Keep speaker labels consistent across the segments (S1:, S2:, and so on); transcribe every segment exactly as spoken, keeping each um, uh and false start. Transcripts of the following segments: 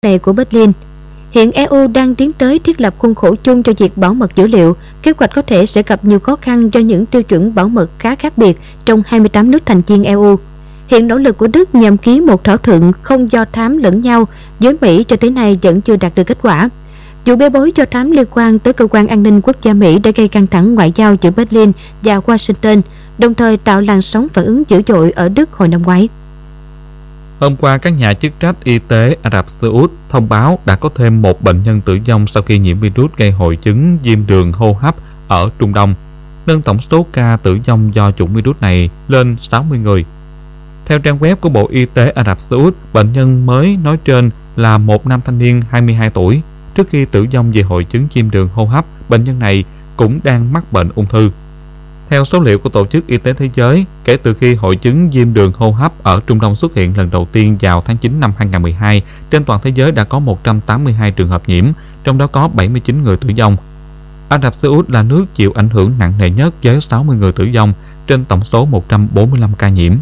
S1: này của Berlin. Hiện e u đang tiến tới thiết lập khuôn khổ chung cho việc bảo mật dữ liệu. Kế hoạch có thể sẽ gặp nhiều khó khăn do những tiêu chuẩn bảo mật khá khác biệt trong hai mươi tám nước thành viên e u. Hiện nỗ lực của Đức nhằm ký một thỏa thuận không do thám lẫn nhau với Mỹ cho tới nay vẫn chưa đạt được kết quả. Vụ bê bối do thám liên quan tới cơ quan an ninh quốc gia Mỹ đã gây căng thẳng ngoại giao giữa Berlin và Washington, đồng thời tạo làn sóng phản ứng dữ dội ở Đức hồi năm ngoái.
S2: Hôm qua, các nhà chức trách y tế Ả Rập Xê Út thông báo đã có thêm một bệnh nhân tử vong sau khi nhiễm virus gây hội chứng viêm đường hô hấp ở Trung Đông, nâng tổng số ca tử vong do chủng virus này lên sáu mươi người. Theo trang web của Bộ Y tế Ả Rập Xê Út, bệnh nhân mới nói trên là một nam thanh niên hai mươi hai tuổi. Trước khi tử vong vì hội chứng viêm đường hô hấp, bệnh nhân này cũng đang mắc bệnh ung thư. Theo số liệu của Tổ chức Y tế Thế giới, kể từ khi hội chứng viêm đường hô hấp ở Trung Đông xuất hiện lần đầu tiên vào tháng chín năm hai nghìn không trăm mười hai, trên toàn thế giới đã có một trăm tám mươi hai trường hợp nhiễm, trong đó có bảy mươi chín người tử vong. Ả Rập Xê Út là nước chịu ảnh hưởng nặng nề nhất với sáu mươi người tử vong trên tổng số một trăm bốn mươi lăm ca nhiễm.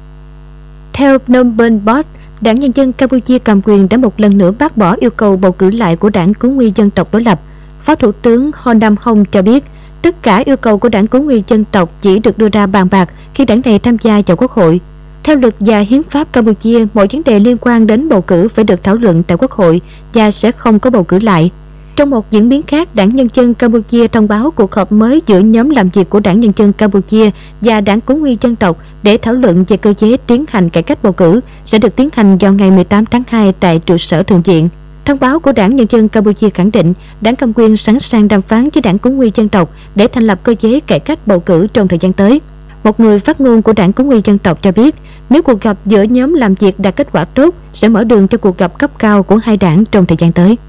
S1: Theo Phnom Penh Post, Đảng Nhân dân Campuchia cầm quyền đã một lần nữa bác bỏ yêu cầu bầu cử lại của Đảng Cứu nguy dân tộc đối lập. Phó Thủ tướng Hon Nam Hong cho biết, tất cả yêu cầu của Đảng Cứu nguy dân tộc chỉ được đưa ra bàn bạc khi đảng này tham gia vào Quốc hội. Theo luật và hiến pháp Campuchia, mọi vấn đề liên quan đến bầu cử phải được thảo luận tại Quốc hội và sẽ không có bầu cử lại. Trong một diễn biến khác, Đảng Nhân dân Campuchia thông báo cuộc họp mới giữa nhóm làm việc của Đảng Nhân dân Campuchia và Đảng Cứu nguy dân tộc để thảo luận về cơ chế tiến hành cải cách bầu cử sẽ được tiến hành vào ngày mười tám tháng hai tại trụ sở Thượng viện. Thông báo của Đảng Nhân dân Campuchia khẳng định đảng cầm quyền sẵn sàng đàm phán với Đảng Cứu nguy dân tộc để thành lập cơ chế cải cách bầu cử trong thời gian tới. Một người phát ngôn của Đảng Cứu nguy dân tộc cho biết, nếu cuộc gặp giữa nhóm làm việc đạt kết quả tốt, sẽ mở đường cho cuộc gặp cấp cao của hai đảng trong thời gian tới.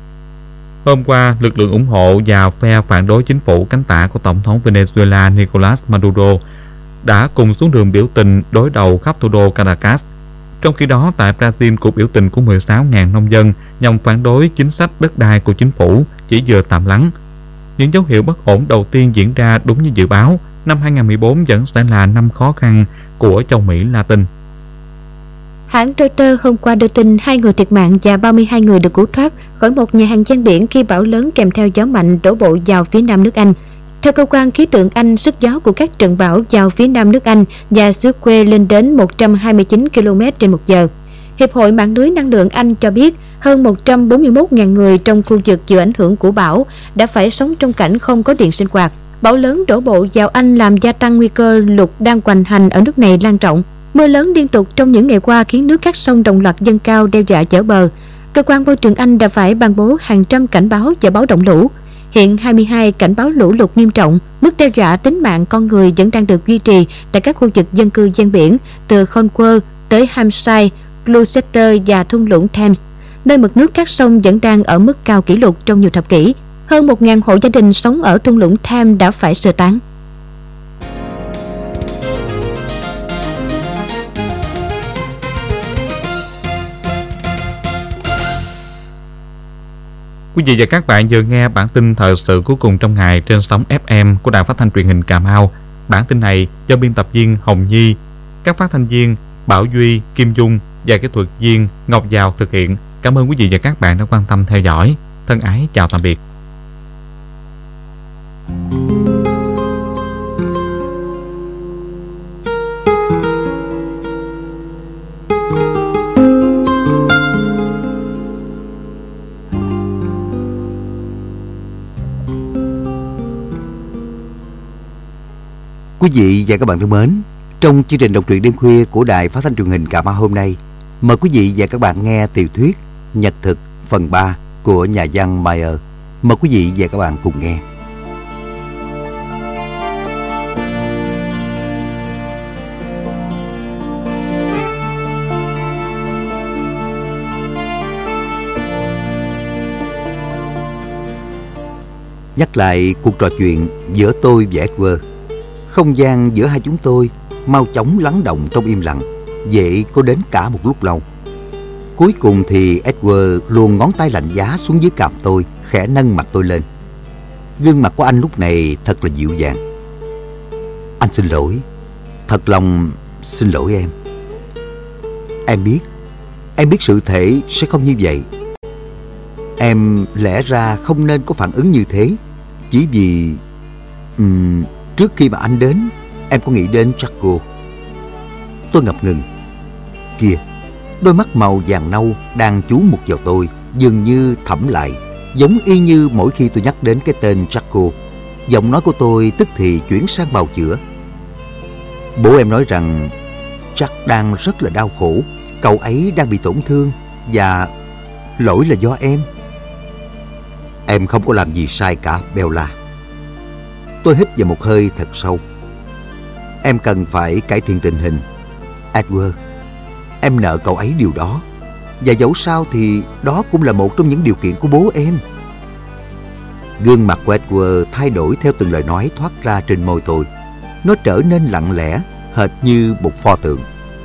S2: Hôm qua, lực lượng ủng hộ và phe phản đối chính phủ cánh tả của Tổng thống Venezuela Nicolas Maduro đã cùng xuống đường biểu tình đối đầu khắp thủ đô Caracas. Trong khi đó, tại Brazil, cuộc biểu tình của mười sáu nghìn nông dân nhằm phản đối chính sách đất đai của chính phủ chỉ vừa tạm lắng. Những dấu hiệu bất ổn đầu tiên diễn ra đúng như dự báo, năm hai nghìn không trăm mười bốn vẫn sẽ là năm khó khăn của châu Mỹ Latin.
S1: Hãng Reuters hôm qua đưa tin hai người thiệt mạng và ba mươi hai người được cứu thoát khỏi một nhà hàng ven biển khi bão lớn kèm theo gió mạnh đổ bộ vào phía nam nước Anh. Theo cơ quan khí tượng Anh, sức gió của các trận bão vào phía nam nước Anh và xứ quê lên đến một trăm hai mươi chín ki lô mét trên một giờ. Hiệp hội Mạng lưới Năng lượng Anh cho biết hơn một trăm bốn mươi mốt nghìn người trong khu vực chịu ảnh hưởng của bão đã phải sống trong cảnh không có điện sinh hoạt. Bão lớn đổ bộ vào Anh làm gia tăng nguy cơ lụt đang hoành hành ở nước này lan rộng. Mưa lớn liên tục trong những ngày qua khiến nước các sông đồng loạt dâng cao đe dọa vỡ bờ. Cơ quan môi trường Anh đã phải ban bố hàng trăm cảnh báo và báo động lũ. Hiện hai mươi hai cảnh báo lũ lụt nghiêm trọng, mức đe dọa tính mạng con người vẫn đang được duy trì tại các khu vực dân cư ven biển từ Cornwall tới Hampshire, Gloucester và thung lũng Thames, nơi mực nước các sông vẫn đang ở mức cao kỷ lục trong nhiều thập kỷ. Hơn một nghìn hộ gia đình sống ở thung lũng Thames đã phải sơ tán.
S2: Quý vị và các bạn vừa nghe bản tin thời sự cuối cùng trong ngày trên sóng ép em của Đài Phát thanh Truyền hình Cà Mau. Bản tin này do biên tập viên Hồng Nhi, các phát thanh viên Bảo Duy, Kim Dung và kỹ thuật viên Ngọc Giàu thực hiện. Cảm ơn quý vị và các bạn đã quan tâm theo dõi. Thân ái chào tạm biệt.
S3: Quý vị và các bạn thân mến, trong chương trình đọc truyện đêm khuya của Đài Phát thanh Truyền hình Cà Mau hôm nay, mời quý vị và các bạn nghe tiểu thuyết Nhật thực phần ba của nhà văn Mayer. Mời quý vị và các bạn cùng nghe. Nhắc lại cuộc trò chuyện giữa tôi và Edward, không gian giữa hai chúng tôi mau chóng lắng động trong im lặng, vậy có đến cả một lúc lâu. Cuối cùng thì Edward luồn ngón tay lạnh giá xuống dưới cằm tôi, khẽ nâng mặt tôi lên. Gương mặt của anh lúc này thật là dịu dàng. Anh xin lỗi, thật lòng xin lỗi em. Em biết, em biết sự thể sẽ không như vậy, Em lẽ ra không nên có phản ứng như thế. Chỉ vì um, trước khi mà anh đến, em có nghĩ đến Jaco. Tôi ngập ngừng. Kìa, đôi mắt màu vàng nâu đang chú mục vào tôi, dường như thẫm lại, giống y như mỗi khi tôi nhắc đến cái tên Jaco. Giọng nói của tôi tức thì chuyển sang bào chữa. Bố em nói rằng Jack đang rất là đau khổ. Cậu ấy đang bị tổn thương, và lỗi là do em. Em không có làm gì sai cả, Bella. Tôi hít vào một hơi thật sâu. Em cần phải cải thiện tình hình, Edward. Em nợ cậu ấy điều đó. Và dẫu sao thì đó cũng là một trong những điều kiện của bố em. Gương mặt của Edward thay đổi theo từng lời nói thoát ra trên môi tôi. Nó trở nên lặng lẽ, hệt như một pho tượng.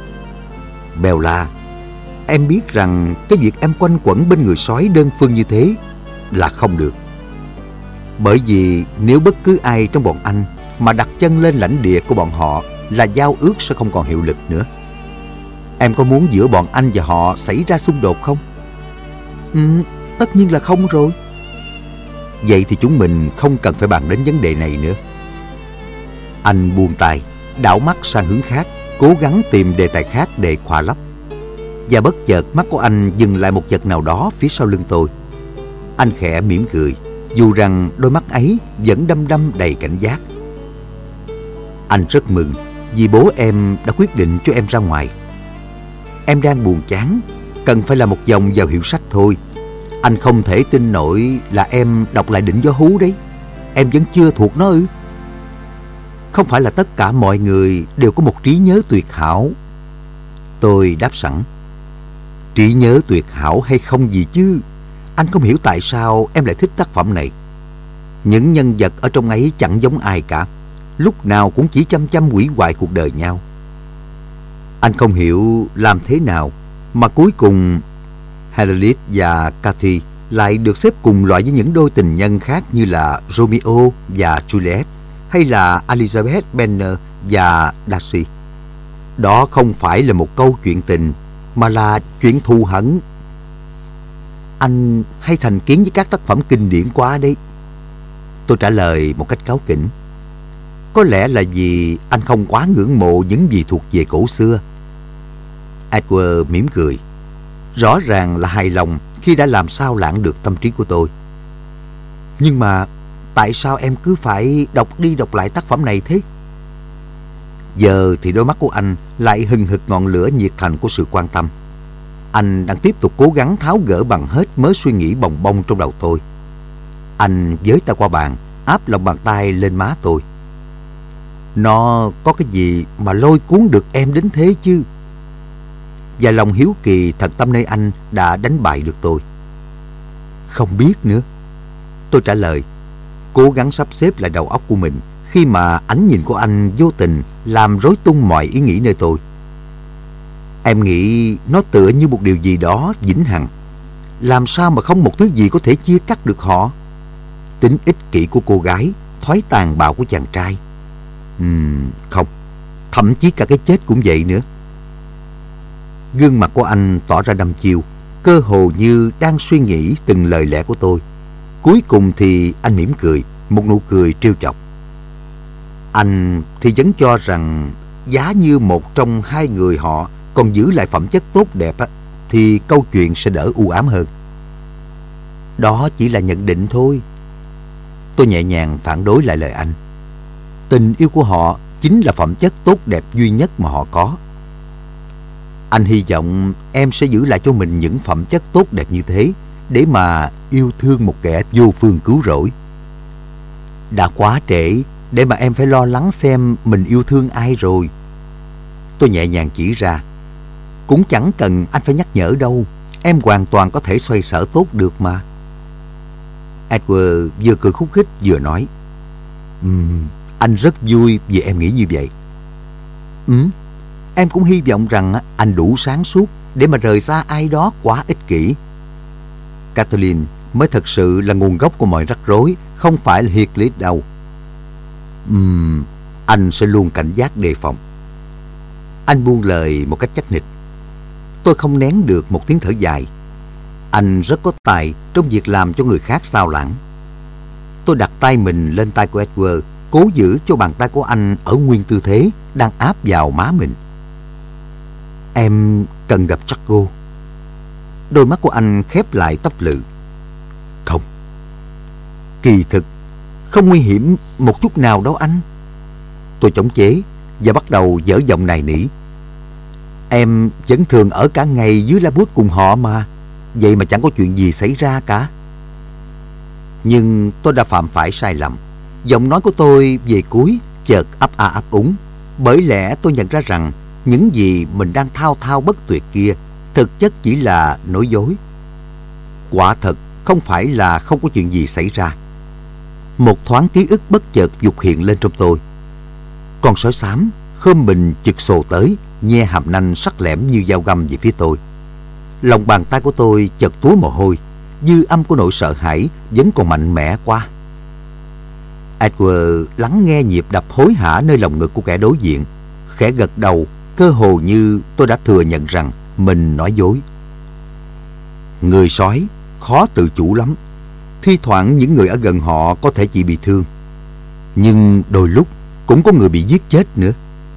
S3: Bella, em biết rằng cái việc em quanh quẩn bên người sói đơn phương như thế là không được. Bởi vì nếu bất cứ ai trong bọn anh mà đặt chân lên lãnh địa của bọn họ là giao ước sẽ không còn hiệu lực nữa. Em có muốn giữa bọn anh và họ xảy ra xung đột không? Ừ, tất nhiên là không rồi. Vậy thì chúng mình không cần phải bàn đến vấn đề này nữa. Anh buông tay, đảo mắt sang hướng khác, cố gắng tìm đề tài khác để khoa lấp. Và bất chợt mắt của anh dừng lại một vật nào đó phía sau lưng tôi. Anh khẽ mỉm cười, dù rằng đôi mắt ấy vẫn đăm đăm đầy cảnh giác. Anh rất mừng vì bố em đã quyết định cho em ra ngoài. Em đang buồn chán, cần phải là một dòng vào hiệu sách thôi. Anh không thể tin nổi là em đọc lại Đỉnh Gió Hú đấy. Em vẫn chưa thuộc nó ư? Không phải là tất cả mọi người đều có một trí nhớ tuyệt hảo. Tôi đáp sẵn. Trí nhớ tuyệt hảo hay không gì chứ. Anh không hiểu tại sao em lại thích tác phẩm này. Những nhân vật ở trong ấy chẳng giống ai cả. Lúc nào cũng chỉ chăm chăm hủy hoại cuộc đời nhau. Anh không hiểu làm thế nào mà cuối cùng Harold và Cathy lại được xếp cùng loại với những đôi tình nhân khác như là Romeo và Juliet, hay là Elizabeth Bennet và Darcy. Đó không phải là một câu chuyện tình, mà là chuyện thù hận. Anh hay thành kiến với các tác phẩm kinh điển quá đấy. Tôi trả lời một cách cáu kỉnh. Có lẽ là vì anh không quá ngưỡng mộ những gì thuộc về cổ xưa. Edward mỉm cười, rõ ràng là hài lòng khi đã làm sao lãng được tâm trí của tôi. Nhưng mà tại sao em cứ phải đọc đi đọc lại tác phẩm này thế? Giờ thì đôi mắt của anh lại hừng hực ngọn lửa nhiệt thành của sự quan tâm. Anh đang tiếp tục cố gắng tháo gỡ bằng hết mớ suy nghĩ bồng bông trong đầu tôi. Anh với tay qua bàn, áp lòng bàn tay lên má tôi. Nó có cái gì mà lôi cuốn được em đến thế chứ? Và lòng hiếu kỳ thật tâm nơi anh đã đánh bại được tôi. Không biết nữa, tôi trả lời, cố gắng sắp xếp lại đầu óc của mình khi mà ánh nhìn của anh vô tình làm rối tung mọi ý nghĩ nơi tôi. Em nghĩ nó tựa như một điều gì đó vĩnh hằng. Làm sao mà không một thứ gì có thể chia cắt được họ? Tính ích kỷ của cô gái, thói tàn bạo của chàng trai. Ừm, không, thậm chí cả cái chết cũng vậy nữa. Gương mặt của anh tỏ ra đăm chiêu, cơ hồ như đang suy nghĩ từng lời lẽ của tôi. Cuối cùng thì anh mỉm cười, một nụ cười trêu chọc. Anh thì vẫn cho rằng giá như một trong hai người họ còn giữ lại phẩm chất tốt đẹp á, thì câu chuyện sẽ đỡ u ám hơn. Đó chỉ là nhận định thôi. Tôi nhẹ nhàng phản đối lại lời anh. Tình yêu của họ chính là phẩm chất tốt đẹp duy nhất mà họ có. Anh hy vọng em sẽ giữ lại cho mình những phẩm chất tốt đẹp như thế để mà yêu thương một kẻ vô phương cứu rỗi. Đã quá trễ để mà em phải lo lắng xem mình yêu thương ai rồi. Tôi nhẹ nhàng chỉ ra. Cũng chẳng cần anh phải nhắc nhở đâu. Em hoàn toàn có thể xoay sở tốt được mà. Edward vừa cười khúc khích vừa nói. um, Anh rất vui vì em nghĩ như vậy. Ừ, em cũng hy vọng rằng anh đủ sáng suốt để mà rời xa ai đó quá ích kỷ. Kathleen mới thật sự là nguồn gốc của mọi rắc rối, không phải là Heathcliff đâu. Ừm, anh sẽ luôn cảnh giác đề phòng. Anh buông lời một cách chắc nịch. Tôi không nén được một tiếng thở dài. Anh rất có tài trong việc làm cho người khác xao lãng. Tôi đặt tay mình lên tay của Edward, cố giữ cho bàn tay của anh ở nguyên tư thế đang áp vào má mình. Em cần gặp Jaco. Đôi mắt của anh khép lại tấp lự. Không, kỳ thực không nguy hiểm một chút nào đâu anh. Tôi chống chế và bắt đầu dở giọng nài nỉ. Em vẫn thường ở cả ngày dưới lá bút cùng họ mà, vậy mà chẳng có chuyện gì xảy ra cả. Nhưng tôi đã phạm phải sai lầm. Giọng nói của tôi về cuối chợt ấp a ấp úng, bởi lẽ tôi nhận ra rằng những gì mình đang thao thao bất tuyệt kia thực chất chỉ là nói dối. Quả thật không phải là không có chuyện gì xảy ra. Một thoáng ký ức bất chợt vụt hiện lên trong tôi. Con sói xám khom mình chực sồ tới, nhe hàm nanh sắc lẻm như dao găm về phía tôi. Lòng bàn tay của tôi chợt túa mồ hôi, dư âm của nỗi sợ hãi vẫn còn mạnh mẽ quá. Edward lắng nghe nhịp đập hối hả nơi lòng ngực của kẻ đối diện, khẽ gật đầu, cơ hồ như tôi đã thừa nhận rằng mình nói dối. Người sói khó tự chủ lắm. Thi thoảng những người ở gần họ có thể chỉ bị thương, nhưng đôi lúc cũng có người bị giết chết nữa.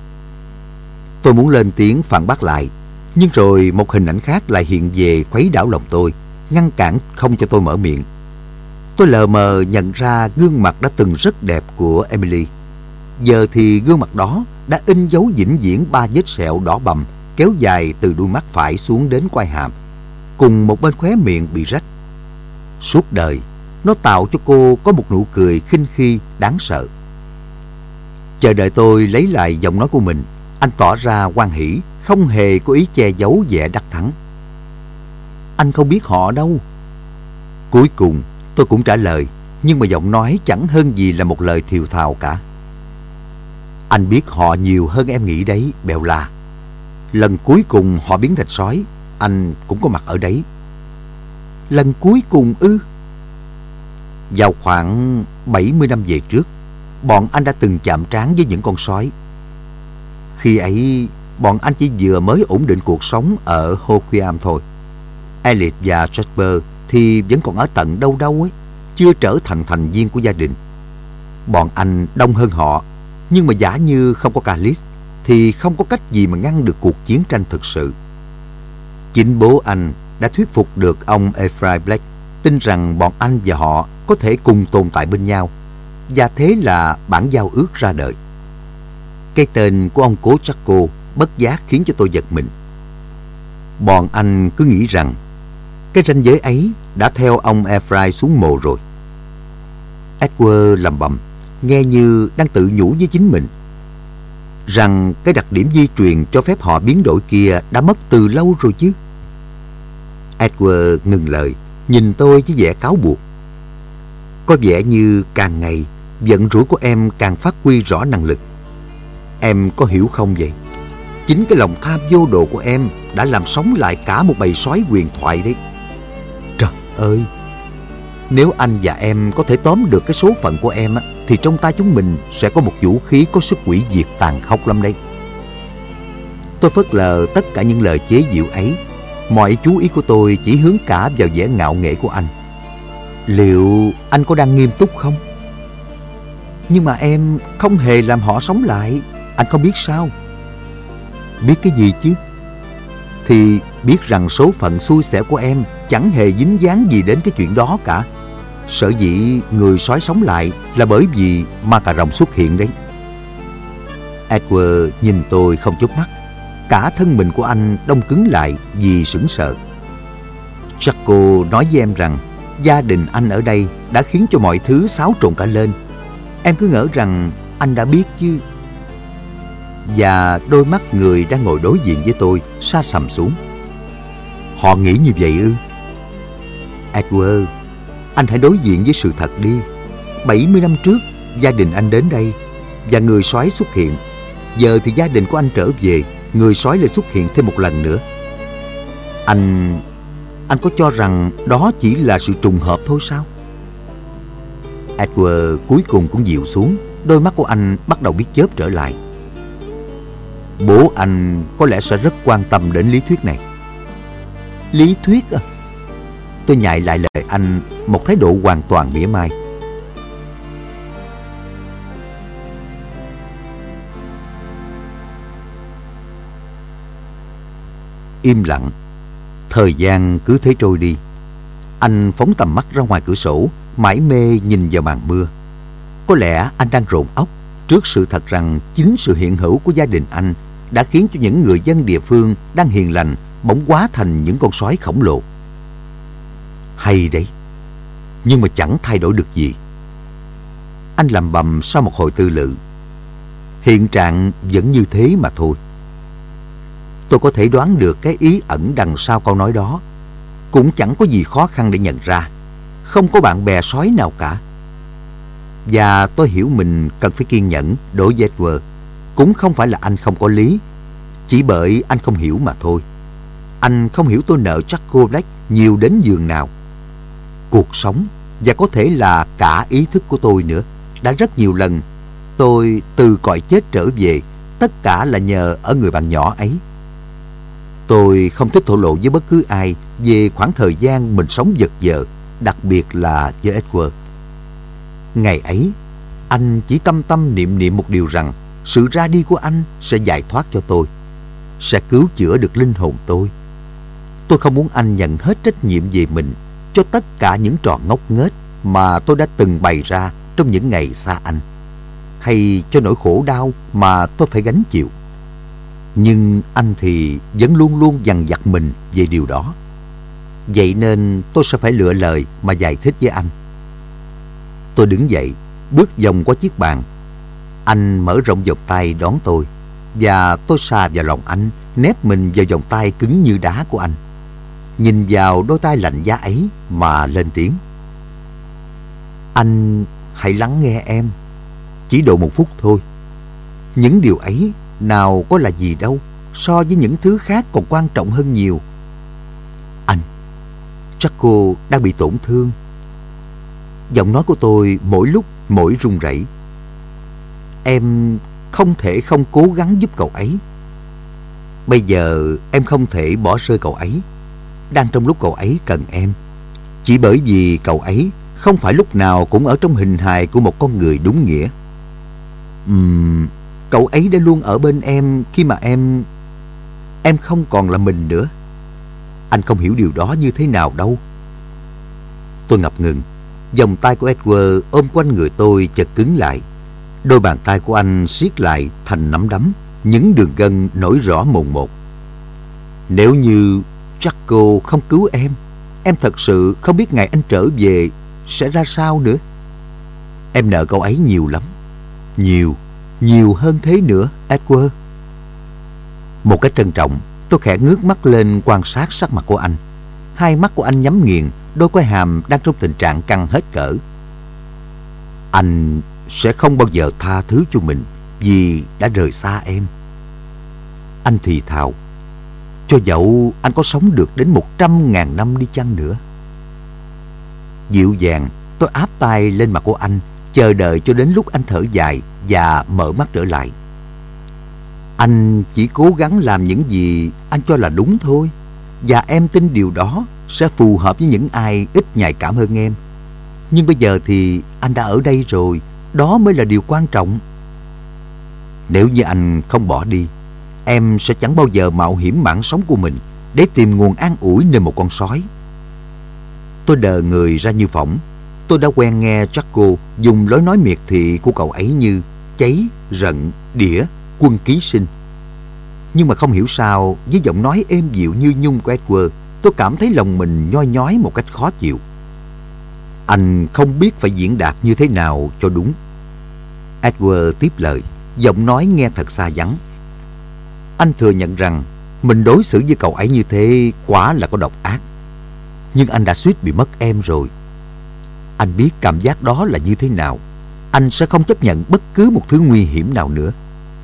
S3: Tôi muốn lên tiếng phản bác lại, nhưng rồi một hình ảnh khác lại hiện về khuấy đảo lòng tôi, ngăn cản không cho tôi mở miệng. Tôi lờ mờ nhận ra gương mặt đã từng rất đẹp của Emily. Giờ thì gương mặt đó đã in dấu vĩnh viễn ba vết sẹo đỏ bầm kéo dài từ đuôi mắt phải xuống đến quai hàm, cùng một bên khóe miệng bị rách. Suốt đời, nó tạo cho cô có một nụ cười khinh khi đáng sợ. Chờ đợi tôi lấy lại giọng nói của mình, anh tỏ ra hoan hỉ, không hề có ý che giấu vẻ đắc thắng. Anh không biết họ đâu. Cuối cùng tôi cũng trả lời, nhưng mà giọng nói chẳng hơn gì là một lời thều thào cả. Anh biết họ nhiều hơn em nghĩ đấy, Bella. Lần cuối cùng họ biến thành sói, anh cũng có mặt ở đấy. Lần cuối cùng ư? Vào khoảng bảy mươi năm về trước, bọn anh đã từng chạm trán với những con sói. Khi ấy, bọn anh chỉ vừa mới ổn định cuộc sống ở Hoquiam thôi. Elliot và Jasper thì vẫn còn ở tận đâu đâu ấy, chưa trở thành thành viên của gia đình. Bọn anh đông hơn họ, nhưng mà giả như không có Calis thì không có cách gì mà ngăn được cuộc chiến tranh thực sự. Chính bố anh đã thuyết phục được ông Ephraim Black tin rằng bọn anh và họ có thể cùng tồn tại bên nhau, và thế là bản giao ước ra đời. Cái tên của ông cố Jaco bất giác khiến cho tôi giật mình. Bọn anh cứ nghĩ rằng cái ranh giới ấy đã theo ông Ephraim xuống mồ rồi. Edward lẩm bẩm, nghe như đang tự nhủ với chính mình rằng cái đặc điểm di truyền cho phép họ biến đổi kia đã mất từ lâu rồi chứ. Edward ngừng lời, nhìn tôi với vẻ cáo buộc. Có vẻ như càng ngày vận rủi của em càng phát huy rõ năng lực. Em có hiểu không vậy? Chính cái lòng tham vô độ của em đã làm sống lại cả một bầy sói huyền thoại đấy. Trời ơi! Nếu anh và em có thể tóm được cái số phận của em thì trong tay chúng mình sẽ có một vũ khí có sức hủy diệt tàn khốc lắm đấy. Tôi phớt lờ tất cả những lời chế giễu ấy. Mọi chú ý của tôi chỉ hướng cả vào vẻ ngạo nghễ của anh. Liệu anh có đang nghiêm túc không? Nhưng mà em không hề làm họ sống lại. Anh không biết sao? Biết cái gì chứ? Thì biết rằng số phận xui xẻo của em chẳng hề dính dáng gì đến cái chuyện đó cả. Sở dĩ người sói sống lại là bởi vì ma cà rồng xuất hiện đấy. Edward nhìn tôi không chớp mắt. Cả thân mình của anh đông cứng lại vì sững sờ. Jaco nói với em rằng gia đình anh ở đây đã khiến cho mọi thứ xáo trộn cả lên. Em cứ ngỡ rằng anh đã biết chứ. Và đôi mắt người đang ngồi đối diện với tôi sa sầm xuống. Họ nghĩ như vậy ư? Edward, anh hãy đối diện với sự thật đi. bảy mươi năm trước, gia đình anh đến đây và người sói xuất hiện. Giờ thì gia đình của anh trở về, người sói lại xuất hiện thêm một lần nữa. Anh... Anh có cho rằng đó chỉ là sự trùng hợp thôi sao? Edward cuối cùng cũng dịu xuống. Đôi mắt của anh bắt đầu biết chớp trở lại. Bố anh có lẽ sẽ rất quan tâm đến lý thuyết này. Lý thuyết à? Tôi nhại lại lời anh một thái độ hoàn toàn mỉa mai. Im lặng. Thời gian cứ thế trôi đi. Anh phóng tầm mắt ra ngoài cửa sổ, mải mê nhìn vào màn mưa. Có lẽ anh đang rộn óc trước sự thật rằng chính sự hiện hữu của gia đình anh đã khiến cho những người dân địa phương đang hiền lành bỗng hóa thành những con sói khổng lồ. Hay đấy, nhưng mà chẳng thay đổi được gì. Anh lầm bầm sau một hồi tư lự. Hiện trạng vẫn như thế mà thôi. Tôi có thể đoán được cái ý ẩn đằng sau câu nói đó. Cũng chẳng có gì khó khăn để nhận ra. Không có bạn bè sói nào cả. Và tôi hiểu mình cần phải kiên nhẫn đối với Edward. Cũng không phải là anh không có lý, chỉ bởi anh không hiểu mà thôi. Anh không hiểu tôi nợ Jaco Black nhiều đến giường nào. Cuộc sống, và có thể là cả ý thức của tôi nữa, đã rất nhiều lần tôi từ cõi chết trở về. Tất cả là nhờ ở người bạn nhỏ ấy. Tôi không thích thổ lộ với bất cứ ai về khoảng thời gian mình sống vật vờ, đặc biệt là với Edward. Ngày ấy, anh chỉ tâm tâm niệm niệm một điều rằng sự ra đi của anh sẽ giải thoát cho tôi, sẽ cứu chữa được linh hồn tôi. Tôi không muốn anh nhận hết trách nhiệm về mình cho tất cả những trò ngốc nghếch mà tôi đã từng bày ra trong những ngày xa anh, hay cho nỗi khổ đau mà tôi phải gánh chịu. Nhưng anh thì vẫn luôn luôn dằn vặt mình về điều đó. Vậy nên tôi sẽ phải lựa lời mà giải thích với anh. Tôi đứng dậy, bước vòng qua chiếc bàn. Anh mở rộng vòng tay đón tôi, và tôi sa vào lòng anh, nép mình vào vòng tay cứng như đá của anh, nhìn vào đôi tay lạnh giá ấy mà lên tiếng. Anh hãy lắng nghe em, chỉ độ một phút thôi. Những điều ấy nào có là gì đâu, so với những thứ khác còn quan trọng hơn nhiều. Anh, Jaco đang bị tổn thương. Giọng nói của tôi mỗi lúc mỗi run rẩy. Em không thể không cố gắng giúp cậu ấy. Bây giờ em không thể bỏ rơi cậu ấy, đang trong lúc cậu ấy cần em. Chỉ bởi vì cậu ấy không phải lúc nào cũng ở trong hình hài của một con người đúng nghĩa. Uhm, cậu ấy đã luôn ở bên em khi mà em... Em không còn là mình nữa. Anh không hiểu điều đó như thế nào đâu. Tôi ngập ngừng. Vòng tay của Edward ôm quanh người tôi chợt cứng lại. Đôi bàn tay của anh siết lại thành nắm đấm, những đường gân nổi rõ mồn một. Nếu như Jaco không cứu em, em thật sự không biết ngày anh trở về sẽ ra sao nữa. Em nợ cậu ấy nhiều lắm. Nhiều, nhiều hơn thế nữa, Edward. Một cách trân trọng, tôi khẽ ngước mắt lên quan sát sắc mặt của anh. Hai mắt của anh nhắm nghiền, đôi quai hàm đang trong tình trạng căng hết cỡ. Anh sẽ không bao giờ tha thứ cho mình vì đã rời xa em. Anh thì thào, cho dẫu anh có sống được đến một trăm ngàn năm đi chăng nữa. Dịu dàng, tôi áp tay lên mặt của anh, chờ đợi cho đến lúc anh thở dài và mở mắt trở lại. Anh chỉ cố gắng làm những gì anh cho là đúng thôi, và em tin điều đó sẽ phù hợp với những ai ít nhạy cảm hơn em. Nhưng bây giờ thì anh đã ở đây rồi, đó mới là điều quan trọng. Nếu như anh không bỏ đi, em sẽ chẳng bao giờ mạo hiểm mạng sống của mình để tìm nguồn an ủi nơi một con sói. Tôi đờ người ra như phỏng. Tôi đã quen nghe Jaco dùng lối nói miệt thị của cậu ấy như cháy, rận, đĩa, quân ký sinh. Nhưng mà không hiểu sao, với giọng nói êm dịu như nhung của Edward, tôi cảm thấy lòng mình nhoi nhói một cách khó chịu. Anh không biết phải diễn đạt như thế nào cho đúng. Edward tiếp lời, giọng nói nghe thật xa vắng. Anh thừa nhận rằng mình đối xử với cậu ấy như thế quả là có độc ác. Nhưng anh đã suýt bị mất em rồi. Anh biết cảm giác đó là như thế nào. Anh sẽ không chấp nhận bất cứ một thứ nguy hiểm nào nữa.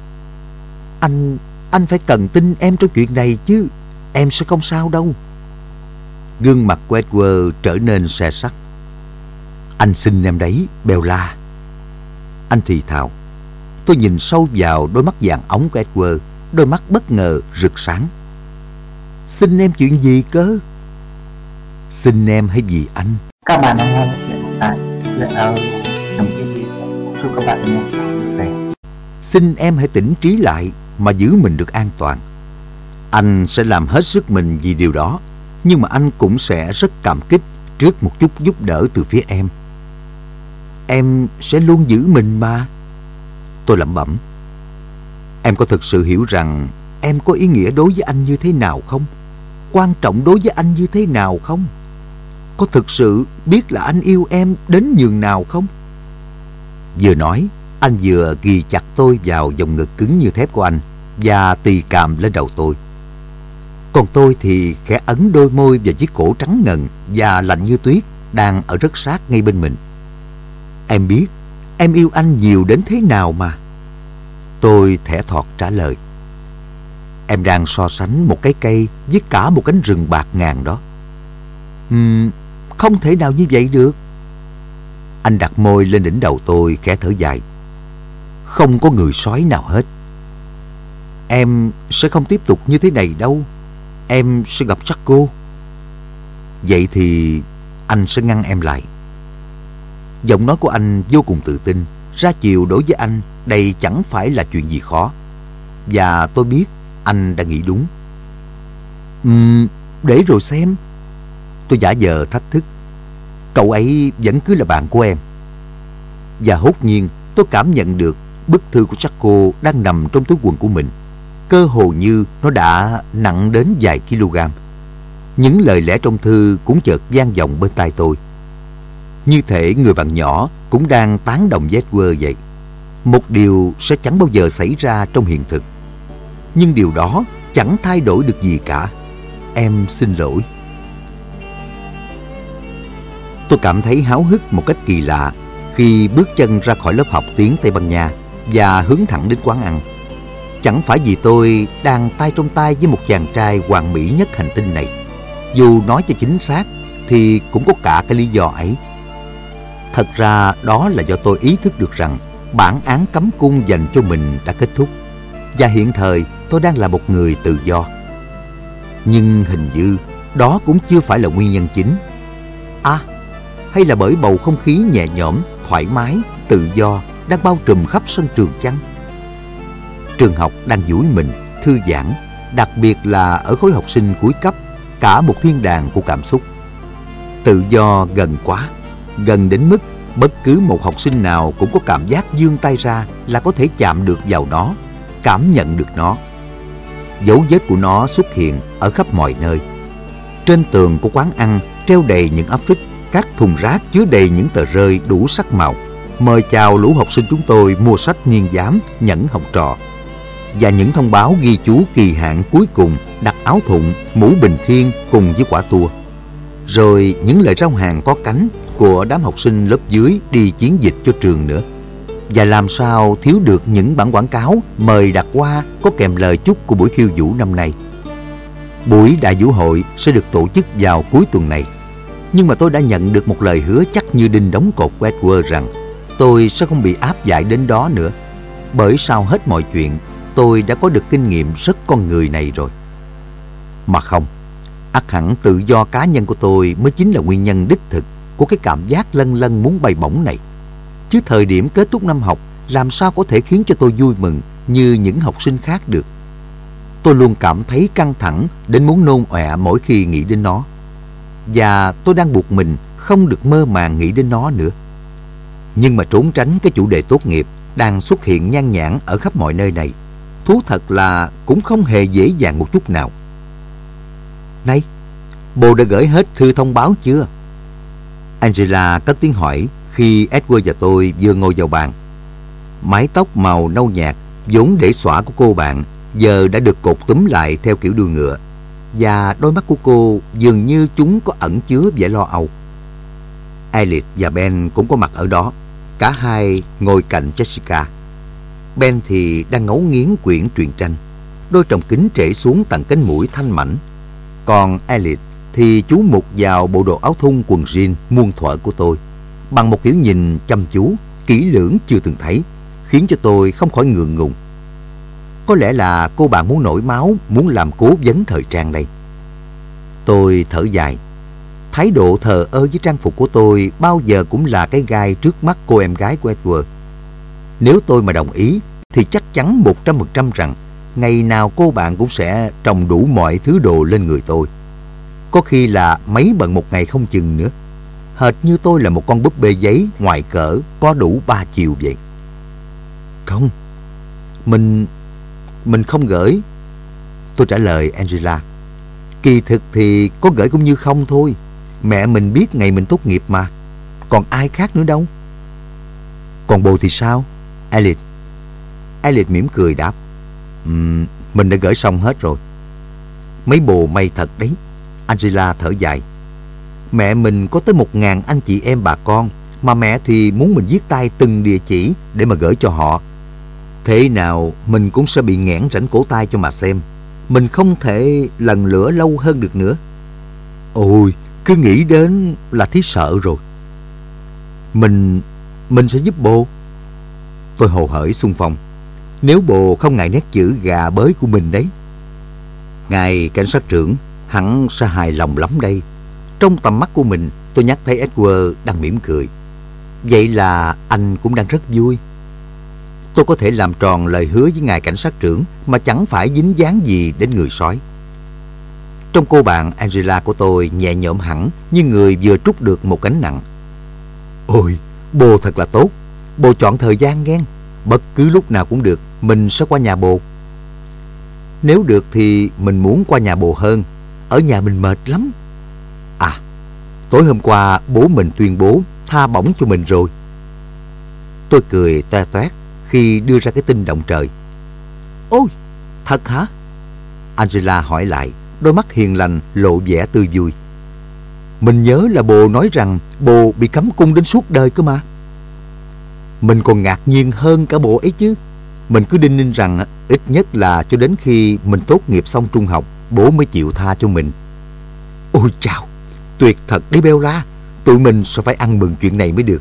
S3: Anh, anh phải cần tin em trong chuyện này chứ. Em sẽ không sao đâu. Gương mặt của Edward trở nên xe sắt. Anh xin em đấy, Bella. Anh thì thào. Tôi nhìn sâu vào đôi mắt vàng óng của Edward. Đôi mắt bất ngờ rực sáng. Xin em chuyện gì cơ? Xin em hãy vì anh.
S4: Các bạn đang nghe chuyện tại chuyện ở trong cái gì. Chúc các bạn nghe vui vẻ.
S3: Xin em hãy tỉnh trí lại mà giữ mình được an toàn. Anh sẽ làm hết sức mình vì điều đó, nhưng mà anh cũng sẽ rất cảm kích trước một chút giúp đỡ từ phía em. Em sẽ luôn giữ mình mà. Tôi lẩm bẩm. Em có thực sự hiểu rằng em có ý nghĩa đối với anh như thế nào không? Quan trọng đối với anh như thế nào không? Có thực sự biết là anh yêu em đến nhường nào không? Vừa nói, anh vừa ghi chặt tôi vào vòng ngực cứng như thép của anh và tì càm lên đầu tôi. Còn tôi thì khẽ ấn đôi môi vào chiếc cổ trắng ngần và lạnh như tuyết đang ở rất sát ngay bên mình. Em biết em yêu anh nhiều đến thế nào mà. Tôi thẻ thọt trả lời. Em đang so sánh một cái cây với cả một cánh rừng bạc ngàn đó. Ừm, không thể nào như vậy được. Anh đặt môi lên đỉnh đầu tôi khẽ thở dài. Không có người sói nào hết. Em sẽ không tiếp tục như thế này đâu. Em sẽ gặp Jaco. Vậy thì anh sẽ ngăn em lại. Giọng nói của anh vô cùng tự tin. Ra chiều đối với anh đây chẳng phải là chuyện gì khó. Và tôi biết anh đã nghĩ đúng. Ừm, để rồi xem. Tôi giả vờ thách thức. Cậu ấy vẫn cứ là bạn của em. Và hốt nhiên tôi cảm nhận được bức thư của Jaco đang nằm trong túi quần của mình. Cơ hồ như nó đã nặng đến vài kg. Những lời lẽ trong thư cũng chợt vang vọng bên tai tôi. Như thể người bạn nhỏ cũng đang tán đồng với Edward vậy. Một điều sẽ chẳng bao giờ xảy ra trong hiện thực. Nhưng điều đó chẳng thay đổi được gì cả. Em xin lỗi. Tôi cảm thấy háo hức một cách kỳ lạ khi bước chân ra khỏi lớp học tiếng Tây Ban Nha và hướng thẳng đến quán ăn. Chẳng phải vì tôi đang tay trong tay với một chàng trai hoàn mỹ nhất hành tinh này. Dù nói cho chính xác thì cũng có cả cái lý do ấy. Thật ra đó là do tôi ý thức được rằng bản án cấm cung dành cho mình đã kết thúc. Và hiện thời tôi đang là một người tự do. Nhưng hình như đó cũng chưa phải là nguyên nhân chính. À, hay là bởi bầu không khí nhẹ nhõm, thoải mái, tự do đang bao trùm khắp sân trường chăng? Trường học đang vui mình, thư giãn, đặc biệt là ở khối học sinh cuối cấp, cả một thiên đàng của cảm xúc. Tự do gần quá, gần đến mức bất cứ một học sinh nào cũng có cảm giác giương tay ra là có thể chạm được vào nó, cảm nhận được nó. Dấu vết của nó xuất hiện ở khắp mọi nơi. Trên tường của quán ăn treo đầy những áp phích, các thùng rác chứa đầy những tờ rơi đủ sắc màu, mời chào lũ học sinh chúng tôi mua sách niên giám, nhẫn học trò. Và những thông báo ghi chú kỳ hạn cuối cùng đặt áo thụng, mũ bình thiên cùng với quả tua. Rồi những lời rao hàng có cánh của đám học sinh lớp dưới đi chiến dịch cho trường nữa. Và làm sao thiếu được những bản quảng cáo mời đặt hoa có kèm lời chúc của buổi khiêu vũ năm nay. Buổi đại vũ hội sẽ được tổ chức vào cuối tuần này. Nhưng mà tôi đã nhận được một lời hứa chắc như đinh đóng cột của Edward rằng tôi sẽ không bị áp giải đến đó nữa. Bởi sau hết mọi chuyện, tôi đã có được kinh nghiệm rất con người này rồi. Mà không, ắt hẳn tự do cá nhân của tôi mới chính là nguyên nhân đích thực của cái cảm giác lân lân muốn bay bổng này. Chứ thời điểm kết thúc năm học làm sao có thể khiến cho tôi vui mừng như những học sinh khác được. Tôi luôn cảm thấy căng thẳng đến muốn nôn ọe mỗi khi nghĩ đến nó. Và tôi đang buộc mình không được mơ màng nghĩ đến nó nữa. Nhưng mà trốn tránh cái chủ đề tốt nghiệp đang xuất hiện nhan nhản ở khắp mọi nơi này, thú thật là cũng không hề dễ dàng một chút nào. Này, bồ đã gửi hết thư thông báo chưa? Angela cất tiếng hỏi khi Edward và tôi vừa ngồi vào bàn. Mái tóc màu nâu nhạt vốn để xõa của cô bạn giờ đã được cột túm lại theo kiểu đuôi ngựa, và đôi mắt của cô dường như chúng có ẩn chứa vẻ lo âu. Elliot và Ben cũng có mặt ở đó. Cả hai ngồi cạnh Jessica. Ben thì đang ngấu nghiến quyển truyện tranh, đôi tròng kính trễ xuống tận cánh mũi thanh mảnh. Còn Elliot thì chú mục vào bộ đồ áo thun quần jean muôn thuở của tôi bằng một kiểu nhìn chăm chú, kỹ lưỡng chưa từng thấy, khiến cho tôi không khỏi ngượng ngùng. Có lẽ là cô bạn muốn nổi máu, muốn làm cố vấn thời trang đây. Tôi thở dài. Thái độ thờ ơ với trang phục của tôi bao giờ cũng là cái gai trước mắt cô em gái của Edward. Nếu tôi mà đồng ý thì chắc chắn một trăm phần trăm rằng ngày nào cô bạn cũng sẽ trồng đủ mọi thứ đồ lên người tôi. Có khi là mấy bận một ngày không chừng nữa. Hệt như tôi là một con búp bê giấy ngoài cỡ có đủ ba chiều vậy. Không, Mình... Mình không gửi. Tôi trả lời Angela. Kỳ thực thì có gửi cũng như không thôi. Mẹ mình biết ngày mình tốt nghiệp mà. Còn ai khác nữa đâu. Còn bồ thì sao, Elliot? Elliot mỉm cười đáp. Um, mình đã gửi xong hết rồi. Mấy bồ may thật đấy. Angela thở dài. Mẹ mình có tới một ngàn anh chị em bà con, mà mẹ thì muốn mình viết tay từng địa chỉ để mà gửi cho họ. Thế nào mình cũng sẽ bị nghẽn rãnh cổ tay cho mà xem. Mình không thể lần lữa lâu hơn được nữa. Ôi, cứ nghĩ đến là thấy sợ rồi. Mình... Mình sẽ giúp bồ. Tôi hồ hởi xung phong. Nếu bồ không ngại nét chữ gà bới của mình đấy. Ngài cảnh sát trưởng hẳn sẽ hài lòng lắm đây. Trong tầm mắt của mình, tôi nhắc thấy Edward đang mỉm cười. Vậy là anh cũng đang rất vui. Tôi có thể làm tròn lời hứa với ngài cảnh sát trưởng mà chẳng phải dính dáng gì đến người sói. Trong cô bạn Angela của tôi nhẹ nhõm hẳn, như người vừa trút được một gánh nặng. Ôi, bồ thật là tốt. Bồ chọn thời gian nghe. Bất cứ lúc nào cũng được, mình sẽ qua nhà bồ. Nếu được thì mình muốn qua nhà bồ hơn. Ở nhà mình mệt lắm. À, tối hôm qua bố mình tuyên bố tha bổng cho mình rồi. Tôi cười toe toét khi đưa ra cái tin động trời. Ôi, thật hả? Angela hỏi lại, đôi mắt hiền lành lộ vẻ tươi vui. Mình nhớ là bồ nói rằng bồ bị cấm cung đến suốt đời cơ mà. Mình còn ngạc nhiên hơn cả bộ ấy chứ. Mình cứ đinh ninh rằng ít nhất là cho đến khi mình tốt nghiệp xong trung học, bố mới chịu tha cho mình. Ôi chào, tuyệt thật đấy Bella. Tụi mình sẽ phải ăn mừng chuyện này mới được.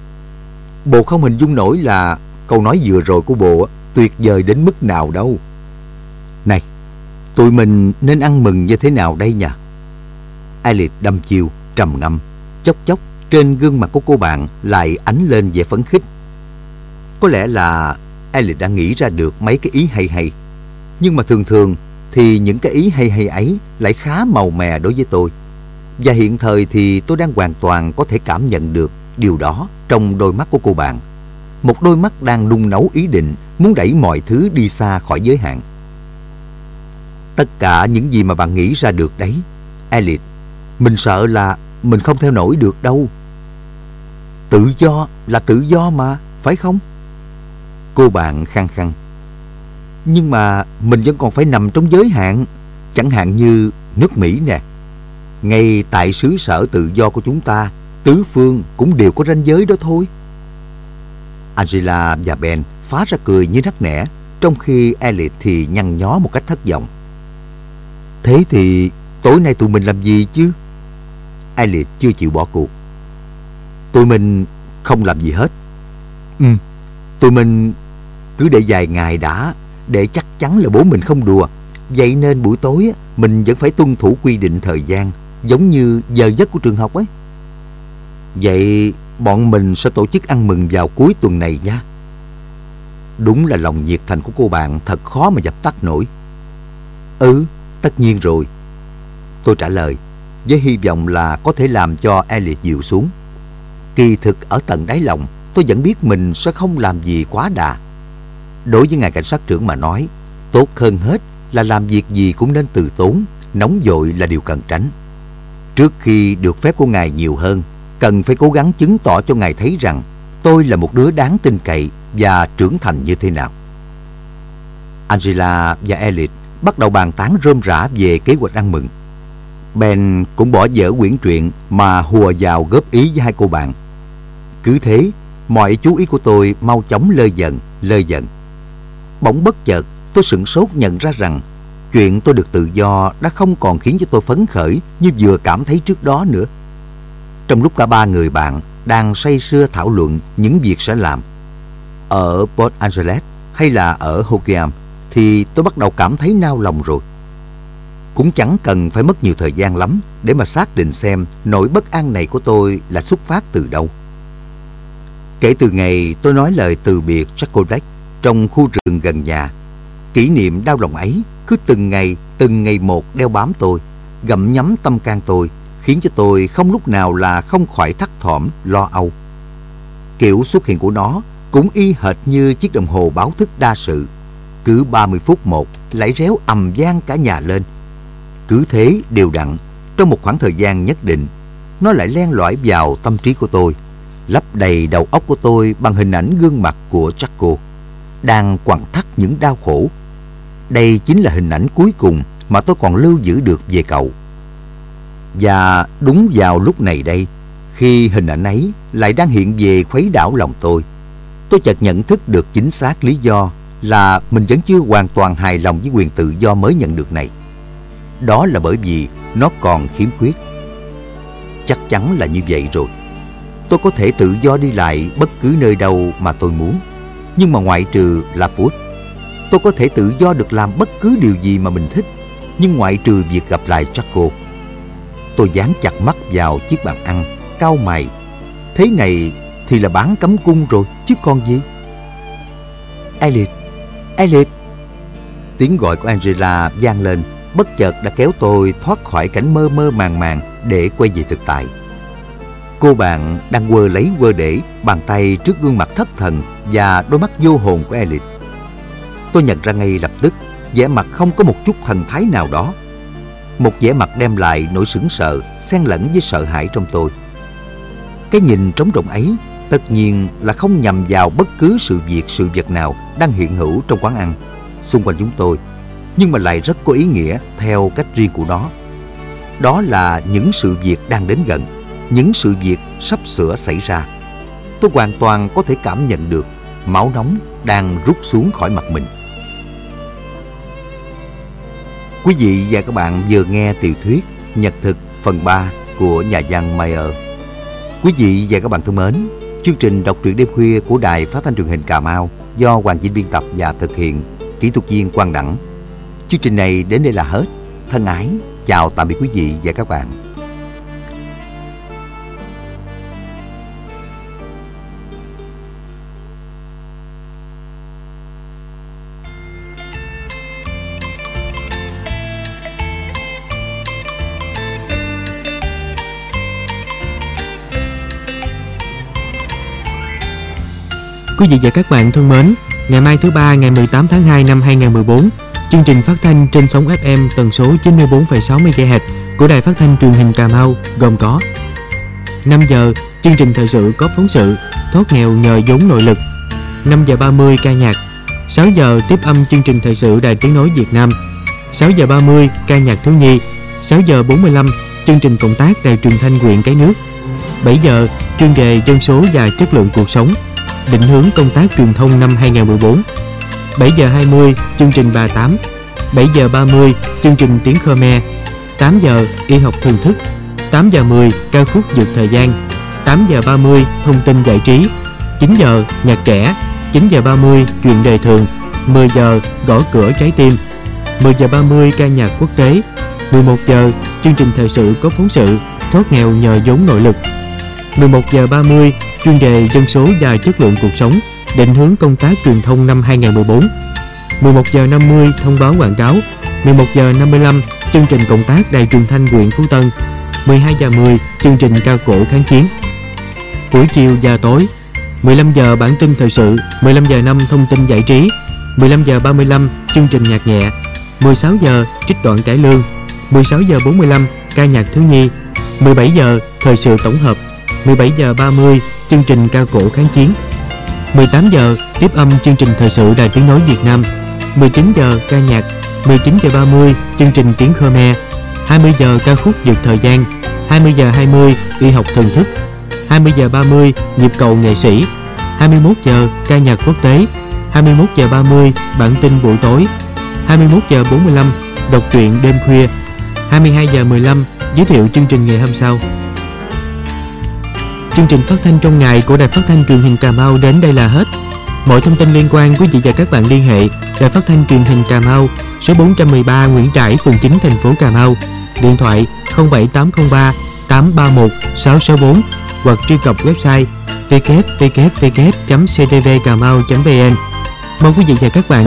S3: Bồ không hình dung nổi là câu nói vừa rồi của bồ tuyệt vời đến mức nào đâu. Này, tụi mình nên ăn mừng như thế nào đây nhỉ? Elliot đăm chiêu, trầm ngâm. Chốc chốc trên gương mặt của cô bạn lại ánh lên vẻ phấn khích. Có lẽ là Elliot đã nghĩ ra được mấy cái ý hay hay. Nhưng mà thường thường thì những cái ý hay hay ấy lại khá màu mè đối với tôi. Và hiện thời thì tôi đang hoàn toàn có thể cảm nhận được điều đó trong đôi mắt của cô bạn. Một đôi mắt đang nung nấu ý định muốn đẩy mọi thứ đi xa khỏi giới hạn. Tất cả những gì mà bạn nghĩ ra được đấy, Elliot, mình sợ là mình không theo nổi được đâu. Tự do là tự do mà, phải không? Cô bạn khăng khăng. Nhưng mà mình vẫn còn phải nằm trong giới hạn. Chẳng hạn như nước Mỹ nè. Ngay tại xứ sở tự do của chúng ta, tứ phương cũng đều có ranh giới đó thôi. Angela và Ben phá ra cười như nắc nẻ, trong khi Elliot thì nhăn nhó một cách thất vọng. Thế thì tối nay tụi mình làm gì chứ? Elliot chưa chịu bỏ cuộc. Tụi mình không làm gì hết. Ừ, tụi mình cứ để vài ngày đã, để chắc chắn là bố mình không đùa. Vậy nên buổi tối mình vẫn phải tuân thủ quy định thời gian, giống như giờ giấc của trường học ấy. Vậy bọn mình sẽ tổ chức ăn mừng vào cuối tuần này nha. Đúng là lòng nhiệt thành của cô bạn thật khó mà dập tắt nổi. Ừ, tất nhiên rồi, tôi trả lời, với hy vọng là có thể làm cho Elliot dịu xuống. Kỳ thực ở tận đáy lòng, tôi vẫn biết mình sẽ không làm gì quá đà. Đối với ngài cảnh sát trưởng mà nói, tốt hơn hết là làm việc gì cũng nên từ tốn, nóng vội là điều cần tránh. Trước khi được phép của ngài nhiều hơn, cần phải cố gắng chứng tỏ cho ngài thấy rằng tôi là một đứa đáng tin cậy và trưởng thành như thế nào. Angela và Elliot bắt đầu bàn tán rôm rả về kế hoạch ăn mừng. Ben cũng bỏ dở quyển truyện mà hùa vào góp ý với hai cô bạn. Cứ thế, mọi chú ý của tôi mau chóng lơi dần, lơi dần. Bỗng bất chợt, tôi sửng sốt nhận ra rằng chuyện tôi được tự do đã không còn khiến cho tôi phấn khởi như vừa cảm thấy trước đó nữa. Trong lúc cả ba người bạn đang say sưa thảo luận những việc sẽ làm ở Port Angeles hay là ở Hoquiam, thì tôi bắt đầu cảm thấy nao lòng rồi. Cũng chẳng cần phải mất nhiều thời gian lắm để mà xác định xem nỗi bất an này của tôi là xuất phát từ đâu. Kể từ ngày tôi nói lời từ biệt Jack Black trong khu rừng gần nhà, kỷ niệm đau lòng ấy cứ từng ngày, từng ngày một đeo bám tôi, gặm nhấm tâm can tôi, khiến cho tôi không lúc nào là không khỏi thắt thỏm, lo âu. Kiểu xuất hiện của nó cũng y hệt như chiếc đồng hồ báo thức đa sự, cứ ba mươi phút một lại réo ầm vang cả nhà lên. Cứ thế đều đặn, trong một khoảng thời gian nhất định, nó lại len lỏi vào tâm trí của tôi, lấp đầy đầu óc của tôi bằng hình ảnh gương mặt của Jaco, đang quặn thắt những đau khổ. Đây chính là hình ảnh cuối cùng mà tôi còn lưu giữ được về cậu. Và đúng vào lúc này đây, khi hình ảnh ấy lại đang hiện về khuấy đảo lòng tôi, tôi chợt nhận thức được chính xác lý do là mình vẫn chưa hoàn toàn hài lòng với quyền tự do mới nhận được này. Đó là bởi vì nó còn khiếm khuyết. Chắc chắn là như vậy rồi. Tôi có thể tự do đi lại bất cứ nơi đâu mà tôi muốn, nhưng mà ngoại trừ Laput. Tôi có thể tự do được làm bất cứ điều gì mà mình thích, nhưng ngoại trừ việc gặp lại Jaco. Tôi dán chặt mắt vào chiếc bàn ăn, cau mày. Thế này thì là bán cấm cung rồi chứ còn gì. Elliot, Elliot. Tiếng gọi của Angela vang lên, bất chợt đã kéo tôi thoát khỏi cảnh mơ mơ màng màng để quay về thực tại. Cô bạn đang quơ lấy quơ để, bàn tay trước gương mặt thất thần và đôi mắt vô hồn của Elliot. Tôi nhận ra ngay lập tức vẻ mặt không có một chút thần thái nào đó. Một vẻ mặt đem lại nỗi sững sờ xen lẫn với sợ hãi trong tôi. Cái nhìn trống rỗng ấy tất nhiên là không nhằm vào bất cứ sự việc sự vật nào đang hiện hữu trong quán ăn xung quanh chúng tôi, nhưng mà lại rất có ý nghĩa theo cách riêng của nó. Đó là những sự việc đang đến gần, những sự việc sắp sửa xảy ra. Tôi hoàn toàn có thể cảm nhận được máu nóng đang rút xuống khỏi mặt mình. Quý vị và các bạn vừa nghe tiểu thuyết Nhật thực phần ba của nhà văn Mayer. Quý vị và các bạn thân mến, chương trình đọc truyện đêm khuya của Đài Phát thanh Truyền hình Cà Mau do Hoàng Vinh biên tập và thực hiện, kỹ thuật viên Quang Đẳng. Chương trình này đến đây là hết. Thân ái, chào tạm biệt quý vị và các bạn.
S5: Quý vị và các bạn thân mến, ngày mai thứ ba ngày mười tám tháng hai năm hai nghìn không trăm mười bốn, chương trình phát thanh trên sóng ép em tần số chín mươi bốn phẩy sáu mê ga héc của Đài Phát thanh Truyền hình Cà Mau gồm có: năm giờ chương trình thời sự có phóng sự thoát nghèo nhờ vốn nội lực, năm giờ ba mươi ca nhạc, sáu giờ tiếp âm chương trình thời sự Đài Tiếng nói Việt Nam, sáu giờ ba mươi ca nhạc thiếu nhi, sáu giờ bốn mươi lăm chương trình cộng tác Đài Truyền thanh huyện Cái Nước, bảy giờ chuyên đề dân số và chất lượng cuộc sống, định hướng công tác truyền thông năm hai nghìn không trăm mười bốn, bảy giờ hai mươi chương trình bà tám, bảy giờ ba mươi chương trình tiếng Khmer, tám giờ y học thường thức, tám giờ mười ca khúc vượt thời gian, tám giờ ba mươi thông tin giải trí, chín giờ nhạc trẻ, chín giờ ba mươi chuyện đời thường, mười giờ gõ cửa trái tim, mười giờ ba mươi ca nhạc quốc tế, mười một giờ chương trình thời sự có phóng sự thoát nghèo nhờ vốn nội lực, mười một giờ ba mươi chuyên đề dân số và chất lượng cuộc sống, định hướng công tác truyền thông năm hai nghìn không trăm mười bốn, mười một giờ năm mươi thông báo quảng cáo, mười một giờ năm mươi lăm chương trình cộng tác Đài Truyền thanh huyện Phú Tân, mười hai giờ mười chương trình cao cổ kháng chiến. Buổi chiều và tối, mười lăm giờ bản tin thời sự, mười lăm giờ năm thông tin giải trí, mười lăm giờ ba mươi lăm chương trình nhạc nhẹ, mười sáu giờ trích đoạn cải lương, mười sáu giờ bốn mươi lăm ca nhạc thiếu nhi, mười bảy giờ thời sự tổng hợp, mười bảy giờ ba mươi chương trình cao cổ kháng chiến, mười tám giờ tiếp âm chương trình thời sự Đài Tiếng nói Việt Nam, mười chín giờ ca nhạc, mười chín giờ ba mươi chương trình tiếng Khmer, hai mươi giờ ca khúc vượt thời gian, hai mươi giờ hai mươi y học thần thức, hai mươi giờ ba mươi nhịp cầu nghệ sĩ, hai mươi mốt giờ ca nhạc quốc tế, hai mươi mốt giờ ba mươi bản tin buổi tối, hai mươi mốt giờ bốn mươi lăm đọc truyện đêm khuya, hai mươi hai giờ mười lăm giới thiệu chương trình ngày hôm sau. Chương trình phát thanh trong ngày của Đài Phát thanh Truyền hình Cà Mau đến đây là hết. Mọi thông tin liên quan, quý vị và các bạn liên hệ Đài Phát thanh Truyền hình Cà Mau, số bốn trăm mười ba Nguyễn Trãi, phường chín, thành phố Cà Mau. Điện thoại không bảy tám không ba tám ba một sáu sáu bốn hoặc truy cập website w w w chấm c t v cà mau chấm v n. Mong quý vị và các bạn